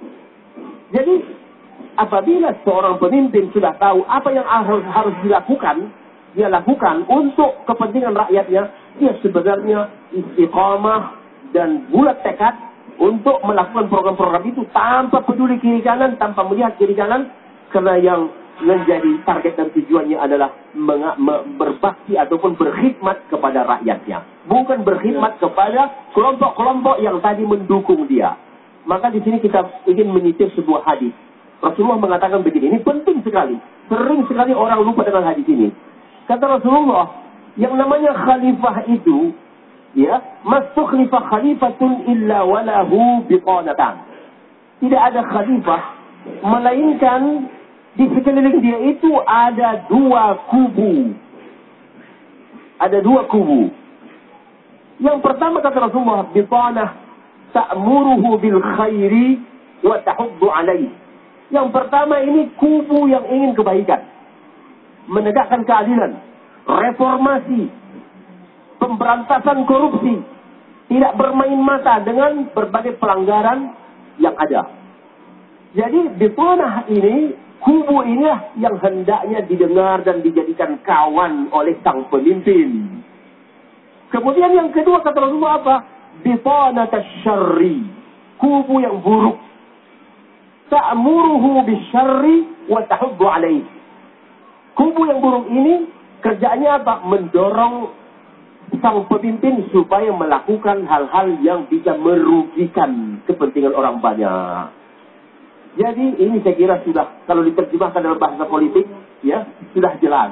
Jadi apabila seorang pemimpin sudah tahu apa yang harus dilakukan, dia lakukan untuk kepentingan rakyatnya, dia sebenarnya istiqamah dan bulat tekad untuk melakukan program-program itu tanpa peduli kiri kanan, tanpa melihat kiri kanan, karena yang menjadi target dan tujuannya adalah berbakti ataupun berkhidmat kepada rakyatnya, bukan berkhidmat kepada kelompok-kelompok yang tadi mendukung dia. Maka di sini kita ingin menyisir sebuah hadis. Rasulullah mengatakan begini, ini penting sekali. Sering sekali orang lupa dengan hadis ini. Kata Rasulullah, yang namanya khalifah itu, ya, mastukhlifah khalifatun illa walahu biqanatan. Tidak ada khalifah, melainkan di sekeliling dia itu ada dua kubu. Ada dua kubu. Yang pertama kata Rasulullah, biqanah ta'muruhu bil khairi wa tahuddu alaih. Yang pertama ini kubu yang ingin kebaikan, menegakkan keadilan, reformasi, pemberantasan korupsi, tidak bermain mata dengan berbagai pelanggaran yang ada. Jadi di tanah ini, kubu inilah yang hendaknya didengar dan dijadikan kawan oleh sang pemimpin. Kemudian yang kedua kata Rasulullah apa? Bitanatash syarri, kubu yang buruk. Ta'muruhu bisyarri wa tahuddu alaih. Kubu yang buruk ini kerjanya apa? Mendorong sang pemimpin supaya melakukan hal-hal yang bisa merugikan kepentingan orang banyak. Jadi ini saya kira sudah, kalau diterjemahkan dalam bahasa politik, ya sudah jelas.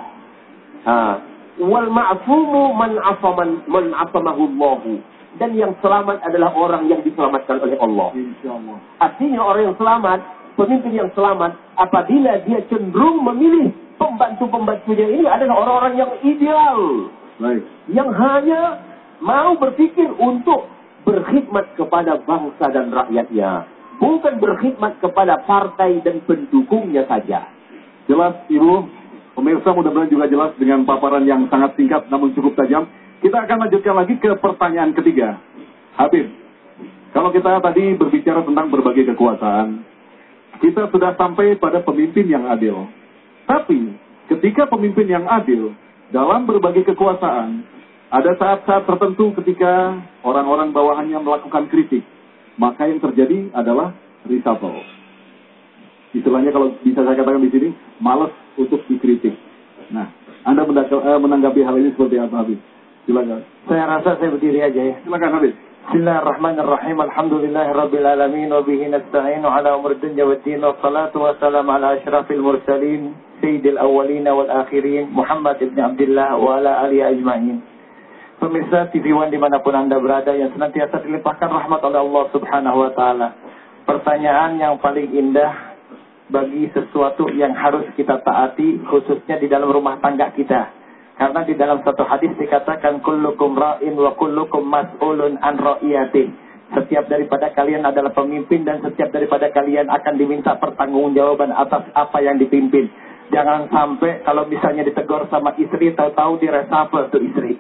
Wal ma'fumu man afamahu Allah. Dan yang selamat adalah orang yang diselamatkan oleh Allah. Insyaallah. Artinya orang yang selamat, pemimpin yang selamat, apabila dia cenderung memilih pembantu-pembantunya ini adalah orang-orang yang ideal. Baik. Yang hanya mau berpikir untuk berkhidmat kepada bangsa dan rakyatnya. Bukan berkhidmat kepada partai dan pendukungnya saja. Jelas Ibu, pemirsa mudah-mudahan juga jelas dengan paparan yang sangat singkat namun cukup tajam. Kita akan lanjutkan lagi ke pertanyaan ketiga. Habib, kalau kita tadi berbicara tentang berbagai kekuasaan, kita sudah sampai pada pemimpin yang adil. Tapi, ketika pemimpin yang adil dalam berbagai kekuasaan, ada saat-saat tertentu ketika orang-orang bawahannya melakukan kritik. Maka yang terjadi adalah reshuffle. Istilahnya kalau bisa saya katakan di sini, malas untuk dikritik. Nah, Anda menanggapi hal ini seperti apa, Habib? Silakan. Saya rasa saya berdiri aja ya. Silakan Habib. Bismillahirrahmanirrahim. Alhamdulillahirabbil alamin wa bihi nasta'inu ala umur dunya waddin wassalatu wassalamu ala asyrafil mursalin sayyidil awwalin wal akhirin Muhammad ibn Abdullah wa ala alihi ajmain. Pemirsa TV One dimanapun Anda berada yang senantiasa dilimpahkan rahmat oleh Allah Subhanahu wa taala. Pertanyaan yang paling indah bagi sesuatu yang harus kita taati khususnya di dalam rumah tangga kita. Karena di dalam satu hadis dikatakan kullukum ra'in wa kullukum mas'ulun an ra'iyatih. Setiap daripada kalian adalah pemimpin dan setiap daripada kalian akan diminta pertanggungjawaban atas apa yang dipimpin. Jangan sampai kalau misalnya ditegur sama istri tahu-tahu direshuffle tuh istri.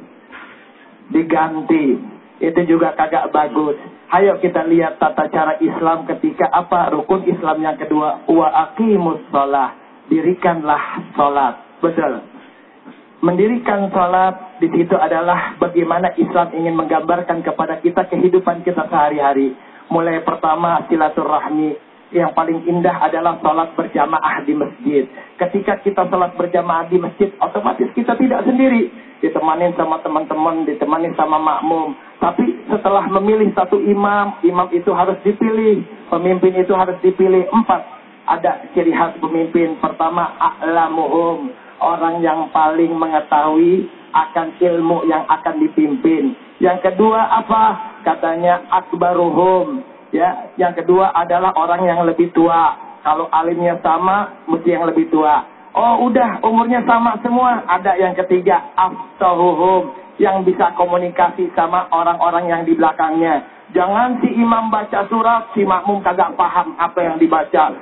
Diganti. Itu juga kagak bagus. Ayo kita lihat tata cara Islam ketika apa? Rukun Islam yang kedua, wa aqimus shalah. Dirikanlah salat. Betul. Mendirikan salat di situ adalah bagaimana Islam ingin menggambarkan kepada kita kehidupan kita sehari-hari. Mulai pertama silaturahmi, yang paling indah adalah salat berjamaah di masjid. Ketika kita salat berjamaah di masjid, otomatis kita tidak sendiri, ditemani sama teman-teman, ditemani sama makmum. Tapi setelah memilih satu imam, imam itu harus dipilih, pemimpin itu harus dipilih. 4 ada ciri khas pemimpin. Pertama, a'lamuhum, orang yang paling mengetahui akan ilmu yang akan dipimpin. Yang kedua apa? Katanya akbaruhum. Ya, yang kedua adalah orang yang lebih tua. Kalau alimnya sama, mesti yang lebih tua. Oh, udah umurnya sama semua. Ada yang ketiga, aftahuhum, yang bisa komunikasi sama orang-orang yang di belakangnya. Jangan si imam baca surat, si makmum kagak paham apa yang dibaca.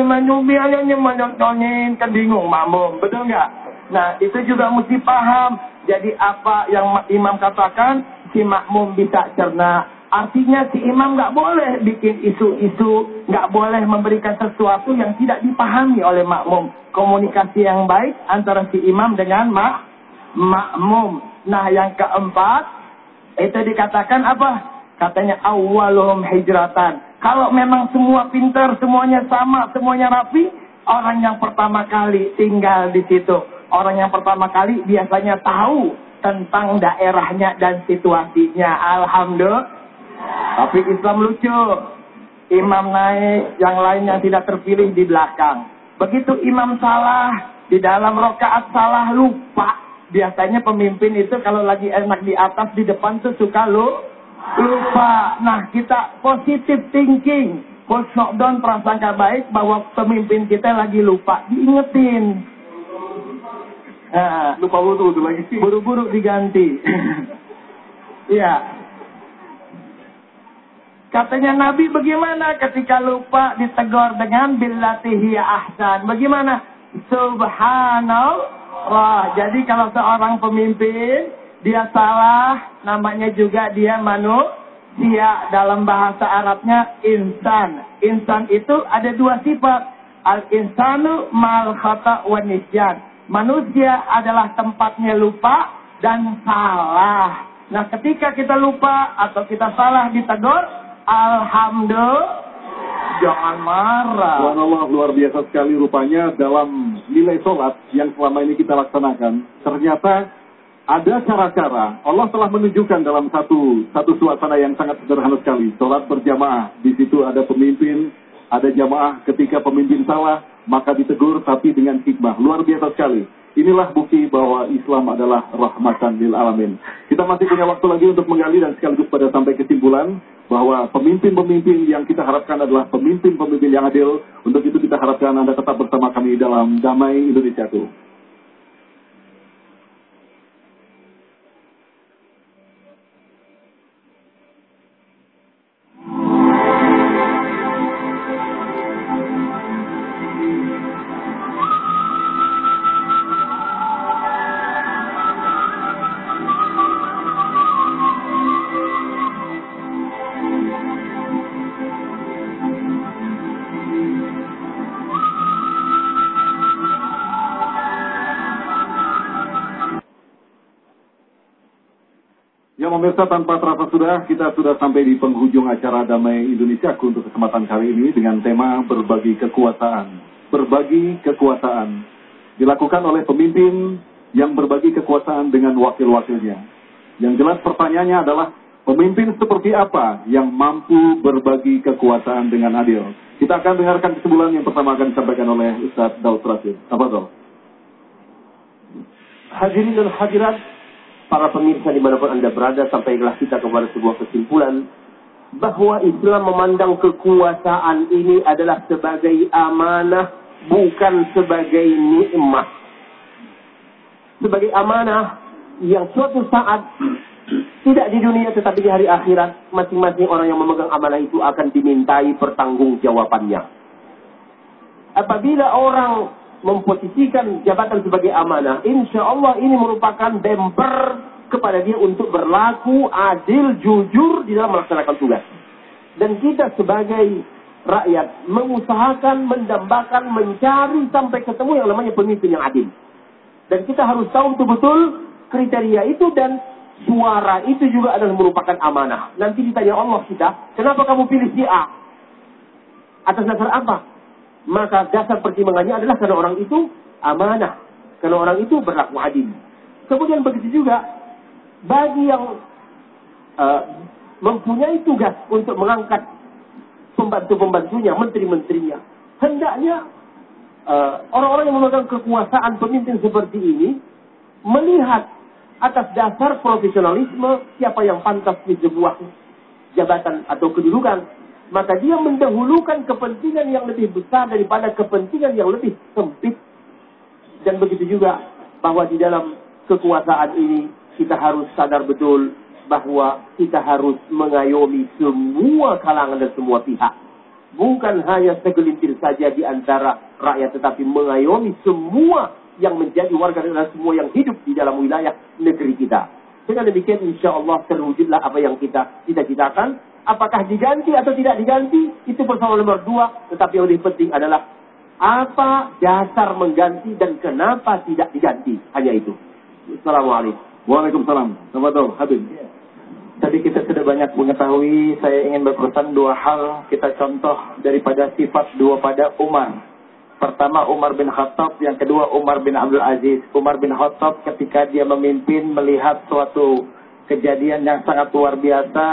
Kan bingung makmum, betul nggak? Nah, itu juga mesti paham. Jadi apa yang imam katakan, si makmum bisa cerna. Artinya si imam nggak boleh bikin isu-isu, nggak boleh memberikan sesuatu yang tidak dipahami oleh makmum. Komunikasi yang baik antara si imam dengan makmum. Nah, yang keempat, itu dikatakan apa? Katanya awwaluhum hijratan. Kalau memang semua pintar, semuanya sama, semuanya rapi, orang yang pertama kali tinggal di situ. Orang yang pertama kali biasanya tahu tentang daerahnya dan situasinya. Alhamdulillah. Tapi Islam lucu. imam naik, yang lain yang tidak terpilih di belakang. Begitu imam salah, di dalam rakaat salah lupa. Biasanya pemimpin itu kalau lagi enak di atas, di depan tuh suka lupa. Nah, kita positive thinking, husnudon, prasangka baik bahwa pemimpin kita lagi lupa, diingetin. Lupa wudu lagi. Buru-buru diganti. Iya. Katanya Nabi bagaimana ketika lupa ditegur dengan billati hiya ahsan. Bagaimana? Subhanallah. Jadi kalau seorang pemimpin dia salah, namanya juga dia manusia. Dalam bahasa Arabnya insan. Insan itu ada dua sifat. Al-insanu mal khata' wa nisyan. Manusia adalah tempatnya lupa dan salah. Nah, ketika kita lupa atau kita salah ditegur, alhamdulillah, jangan marah. Subhanallah, luar biasa sekali rupanya dalam nilai sholat yang selama ini kita laksanakan. Ternyata ada cara-cara. Allah telah menunjukkan dalam satu suasana yang sangat sederhana sekali. Sholat berjamaah. Di situ ada pemimpin, ada jamaah. Ketika pemimpin salah, maka ditegur tapi dengan hikmah. Luar biasa sekali. Inilah bukti bahwa Islam adalah rahmatan lil alamin. Kita masih punya waktu lagi untuk menggali dan sekaligus pada sampai kesimpulan bahwa pemimpin-pemimpin yang kita harapkan adalah pemimpin-pemimpin yang adil. Untuk itu kita harapkan Anda tetap bersama kami dalam Damai Indonesiaku. Ya pemirsa, tanpa terasa kita sudah sampai di penghujung acara Damai Indonesiaku untuk kesempatan kali ini dengan tema berbagi kekuasaan. Berbagi kekuasaan dilakukan oleh pemimpin yang berbagi kekuasaan dengan wakil-wakilnya. Yang jelas pertanyaannya adalah pemimpin seperti apa yang mampu berbagi kekuasaan dengan adil. Kita akan dengarkan kesimpulan yang pertama akan disampaikan oleh Ustaz Daud Rasid. Tafadhol. Hadirin dan hadirat, para pemirsa dimanapun Anda berada, sampailah kita kepada sebuah kesimpulan bahwa Islam memandang kekuasaan ini adalah sebagai amanah, bukan sebagai nikmat. Sebagai amanah yang suatu saat tidak di dunia tetapi di hari akhirat, masing-masing orang yang memegang amanah itu akan dimintai pertanggungjawabannya. Apabila orang memposisikan jabatan sebagai amanah, insya Allah ini merupakan bumper kepada dia untuk berlaku adil, jujur di dalam melaksanakan tugas. Dan kita sebagai rakyat mengusahakan, mendambakan, mencari sampai ketemu yang namanya pemimpin yang adil. Dan kita harus tahu betul-betul kriteria itu, dan suara itu juga adalah merupakan amanah. Nanti ditanya Allah kita, kenapa kamu pilih si A? Atas dasar apa? Maka dasar pertimbangannya adalah karena orang itu amanah, karena orang itu berlaku adil. Kemudian begitu juga bagi yang mempunyai tugas untuk mengangkat pembantu-pembantunya, menteri-menterinya, hendaknya orang-orang yang memegang kekuasaan pemimpin seperti ini melihat atas dasar profesionalisme siapa yang pantas di sebuah jabatan atau kedudukan. Maka dia mendahulukan kepentingan yang lebih besar daripada kepentingan yang lebih sempit. Dan begitu juga bahwa di dalam kekuasaan ini kita harus sadar betul bahwa kita harus mengayomi semua kalangan dan semua pihak. Bukan hanya segelintir saja di antara rakyat, tetapi mengayomi semua yang menjadi warga dan semua yang hidup di dalam wilayah negeri kita. Dengan demikian insya Allah terwujudlah apa yang kita cita-citakan. Apakah diganti atau tidak diganti, itu persoalan nomor 2. Tetapi yang lebih penting adalah apa dasar mengganti dan kenapa tidak diganti. Hanya itu. Assalamualaikum. Waalaikumsalam. Tafadhol, Habib. Tadi kita sudah banyak mengetahui, saya ingin berpesan 2 hal. Kita contoh daripada sifat 2 pada Umar. Pertama Umar bin Khattab, yang kedua Umar bin Abdul Aziz. Umar bin Khattab ketika dia memimpin melihat suatu kejadian yang sangat luar biasa,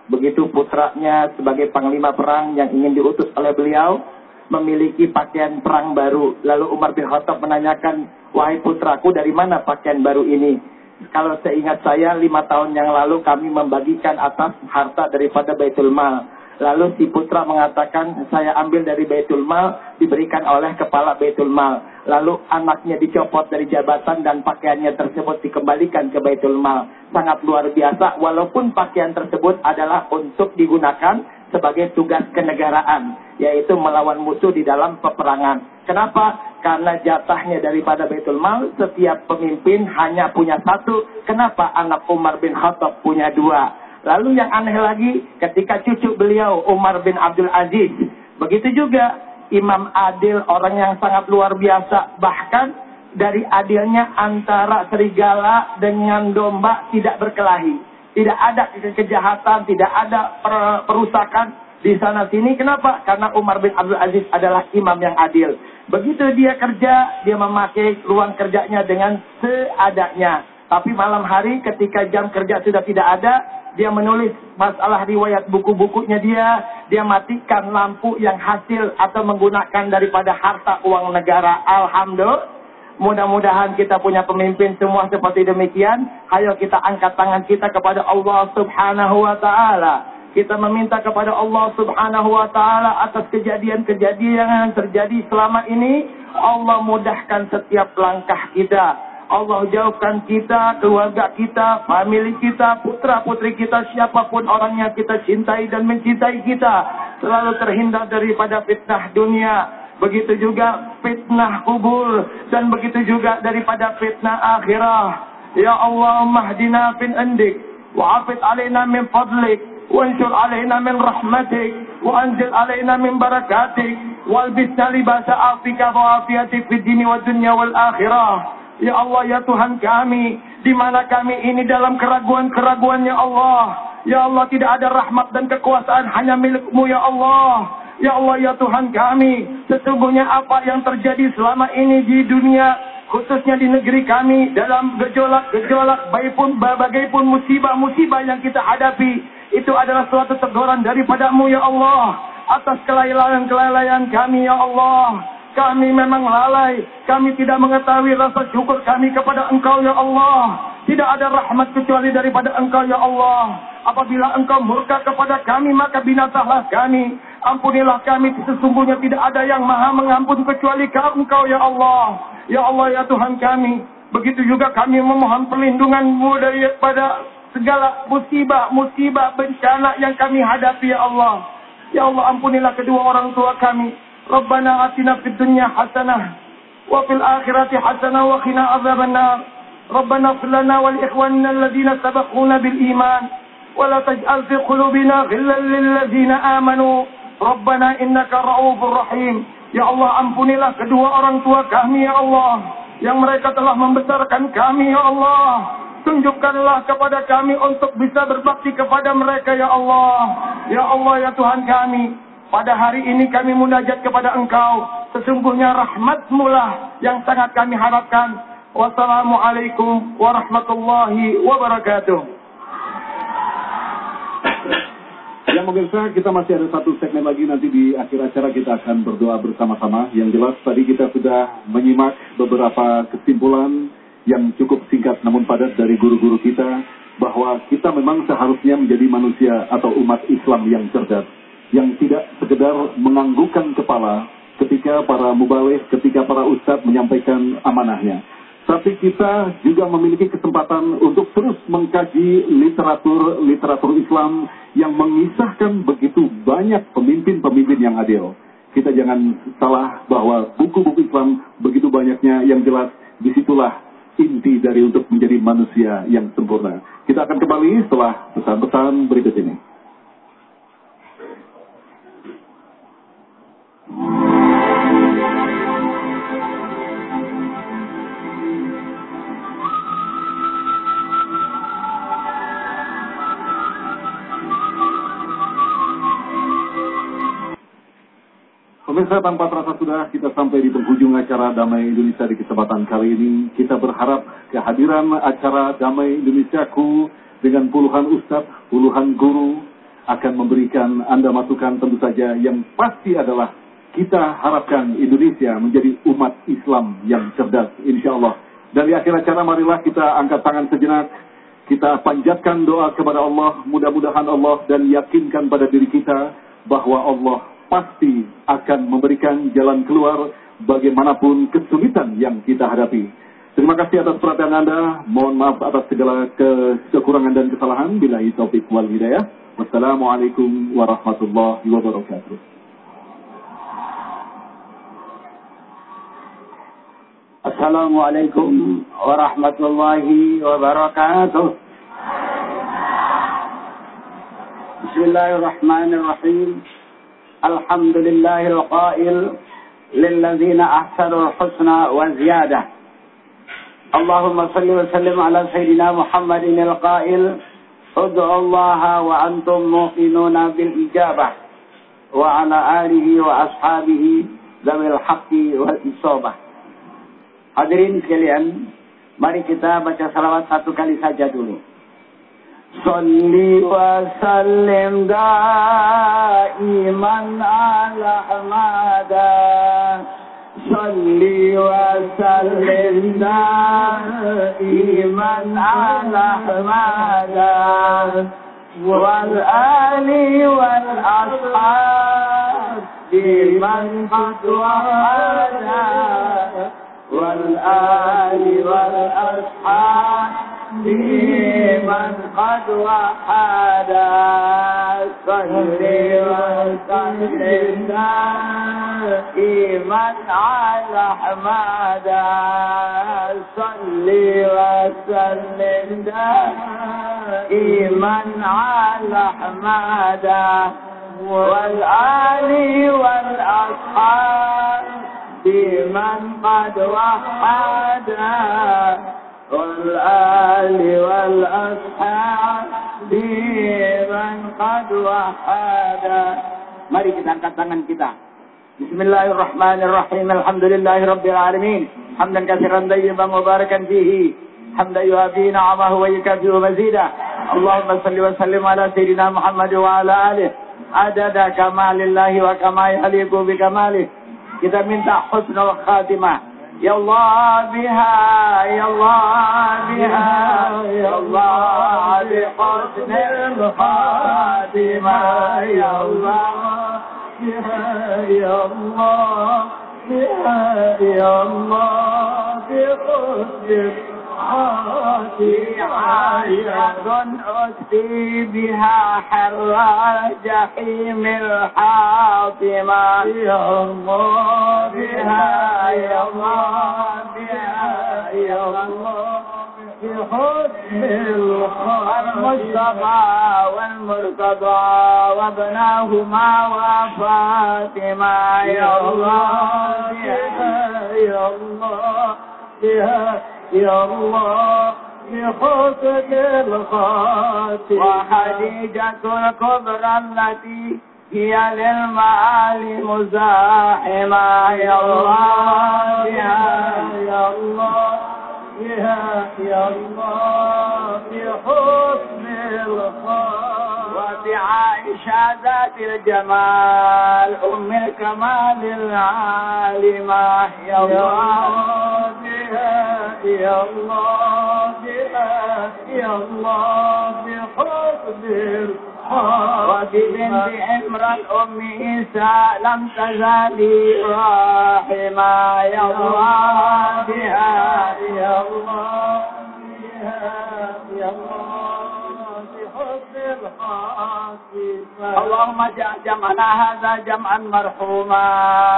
Begitu putranya sebagai panglima perang yang ingin diutus oleh beliau, memiliki pakaian perang baru. Lalu Umar bin Khattab menanyakan, wahai putraku, dari mana pakaian baru ini? Kalau seingat saya, 5 tahun yang lalu kami membagikan atas harta daripada Baitul Mal. Lalu si putra mengatakan, saya ambil dari Baitul Mal, diberikan oleh kepala Baitul Mal. Lalu anaknya dicopot dari jabatan dan pakaiannya tersebut dikembalikan ke Baitul Mal. Sangat luar biasa, walaupun pakaian tersebut adalah untuk digunakan sebagai tugas kenegaraan, yaitu melawan musuh di dalam peperangan. Kenapa? Karena jatahnya daripada Baitul Mal, setiap pemimpin hanya punya 1. Kenapa anak Umar bin Khattab punya 2? Lalu yang aneh lagi, ketika cucu beliau Umar bin Abdul Aziz, begitu juga imam adil, orang yang sangat luar biasa. Bahkan dari adilnya antara serigala dengan domba tidak berkelahi. Tidak ada kejahatan, tidak ada perusakan di sana sini. Kenapa? Karena Umar bin Abdul Aziz adalah imam yang adil. Begitu dia kerja, dia memakai ruang kerjanya dengan seadanya. Tapi malam hari ketika jam kerja sudah tidak ada, dia menulis masalah riwayat buku-bukunya dia matikan lampu yang hasil atau menggunakan daripada harta uang negara. Alhamdulillah. Mudah-mudahan kita punya pemimpin semua seperti demikian. Ayo kita angkat tangan kita kepada Allah Subhanahu wa Ta'ala. Kita meminta kepada Allah Subhanahu wa Ta'ala atas kejadian-kejadian yang terjadi selama ini. Allah mudahkan setiap langkah kita. Allah jauhkan kita, keluarga kita, famili kita, putra-putri kita, siapapun orangnya kita cintai dan mencintai kita, selalu terhindar daripada fitnah dunia. Begitu juga fitnah kubur, dan begitu juga daripada fitnah akhirah. Ya Allah, mahdina fin indik, wa'afid alaina min fadlik, wansur alaina min rahmatik, wa anzil alaina min barakatik, walbisna libasa afika wa afiatik fid dini wa dunya wal akhirah. Ya Allah, ya Tuhan kami, di mana kami ini dalam keraguan-keraguan, ya Allah. Ya Allah, tidak ada rahmat dan kekuasaan hanya milik-Mu, ya Allah. Ya Allah, ya Tuhan kami, sesungguhnya apa yang terjadi selama ini di dunia, khususnya di negeri kami, dalam gejolak-gejolak, bagaimanapun musibah-musibah yang kita hadapi, itu adalah suatu teguran daripada-Mu, ya Allah, atas kelalaian kami, ya Allah. Kami memang lalai, kami tidak mengetahui rasa syukur kami kepada Engkau, ya Allah. Tidak ada rahmat kecuali daripada Engkau, ya Allah. Apabila Engkau murka kepada kami, maka binasalah kami. Ampunilah kami, sesungguhnya tidak ada yang maha mengampun kecuali Engkau, ya Allah. Ya Allah, ya Tuhan kami. Begitu juga kami memohon perlindungan-Mu daripada segala musibah, bencana yang kami hadapi, ya Allah. Ya Allah, ampunilah kedua orang tua kami. Rabbana atina fid dunya hasanah wa fil akhirati hasanah wa qina adzabannar. Rabbana ighfir lana wa li ikhwanina alladhina sabaquna bil iman wa la taj'al fi qulubina ghillan lil ladzina amanu. Rabbana innaka ra'ufur rahim. Ya Allah, ampunilah kedua orang tua kami, ya Allah, yang mereka telah membesarkan kami, ya Allah. Tunjukkanlah kepada kami untuk bisa berbakti kepada mereka, ya Allah. Ya Allah, ya Tuhan kami, pada hari ini kami munajat kepada Engkau. Sesungguhnya rahmat-Mu lah yang sangat kami harapkan. Wassalamualaikum warahmatullahi wabarakatuh. Ya pemirsa, kita masih ada satu segmen lagi, nanti di akhir acara kita akan berdoa bersama-sama. Yang jelas tadi kita sudah menyimak beberapa kesimpulan yang cukup singkat namun padat dari guru-guru kita, bahwa kita memang seharusnya menjadi manusia atau umat Islam yang cerdas, yang tidak sekedar menganggukkan kepala ketika para mubaligh, ketika para ustadz menyampaikan amanahnya. Tapi kita juga memiliki kesempatan untuk terus mengkaji literatur Islam yang mengisahkan begitu banyak pemimpin-pemimpin yang adil. Kita jangan salah bahwa buku-buku Islam begitu banyaknya, yang jelas disitulah inti dari untuk menjadi manusia yang sempurna. Kita akan kembali setelah pesan-pesan berikut ini. Pemirsa, tanpa terasa sudah kita sampai di penghujung acara Damai Indonesia di kesempatan kali ini. Kita berharap kehadiran acara Damai Indonesiaku dengan puluhan ustadz, puluhan guru, akan memberikan Anda masukan tentu saja yang pasti adalah kita harapkan Indonesia menjadi umat Islam yang cerdas, insya Allah. Dan di akhir acara marilah kita angkat tangan sejenak, kita panjatkan doa kepada Allah, mudah-mudahan Allah dan yakinkan pada diri kita bahwa Allah pasti akan memberikan jalan keluar bagaimanapun kesulitan yang kita hadapi. Terima kasih atas perhatian Anda, mohon maaf atas segala kekurangan dan kesalahan. Billahi taufik wal hidayah. Wassalamualaikum warahmatullahi wabarakatuh. Assalamualaikum warahmatullahi wabarakatuh. Bismillahirrahmanirrahim. Alhamdulillahil qail lilladzina ahsanul husna wa ziyadah. Allahumma salli wa sallim ala sayyidina Muhammadin al-qail ud'u Allah wa antum muqinuna bil ijabah wa ala alihi wa ashabihi zawil haqqi wal isabah. Hadirin sekalian, mari kita baca salawat satu kali saja dulu. Salli wa sallim daiman ala Ahmada. Salli wa sallim daiman ala Ahmada. Wal ali wal ashab biman qad wahada. والآل والأصحاب بمن قد وحدا. صل وسلم دائما على حمادا. صل وسلم دائما على حمادا. والآل والأصحاب بمن قد وحدا. والآل والأصحاب بمن قد وحدا. Mari kita angkat tangan kita. Bismillahirrahmanirrahim. Alhamdulillahi rabbil alamin. Hamdan katsiran tayyiban mubarakan fihi. Hamdan yuafi ni'amahu wa yukafi'u mazidah. Allahumma salli wa sallim ala sayyidina Muhammad wa ala alihi adada kamalillahi wa kama yaliqu bi kamalih. Kita minta husnul khatimah. Ya Allah biha, ya Allah biha, ya Allah bi husnul khatimah. Ya Allah biha, ya Allah biha, ya Allah bi husnul khatimah. أسقي بها حر جحيم الحاطمة. يا الله بها، يا الله بها، يا الله بحسن المصطفى والمرتضى وابناهما وفاطمة. يا الله بها، يا الله بها، يا الله بحسن الخاتمة. وخديجة الكبرى التي هي للمعالي مزاحمة. يا الله بها، يا الله بها، يا الله بحسن الخاتمة. وبعائشة ذات الجمال أم الكمال العالمة. يا الله بها، يا الله بها، يا الله بحسن الخاتمة. وببنت عمران أم عيسى لم تزالي راحمة. يا الله بها، يا الله بها، يا الله بحسن الخاتمة. اللهم اجعل جمعنا هذا جمعا مرحوما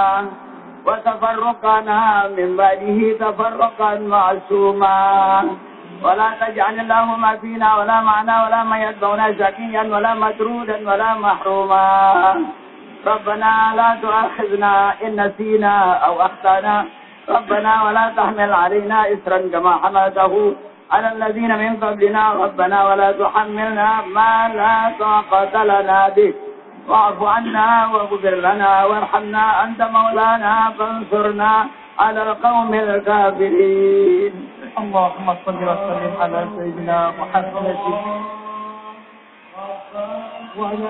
وتفرقنا من بعده تفرقا معصوما. ولا تجعل اللهم فينا ولا معنا ولا من يتبعنا زكيا ولا مطرودا ولا محروما. ربنا لا تؤاخذنا إن نسينا أو أخطأنا. ربنا ولا تحمل علينا إسرا كما حملته على الذين من قبلنا. ربنا ولا تحملنا ما لا طاقة لنا به. واعف عنا واغفر لنا وارحمنا أنت مولانا فانصرنا على القوم الكافرين. اللهم صل وسلم على سيدنا محمد.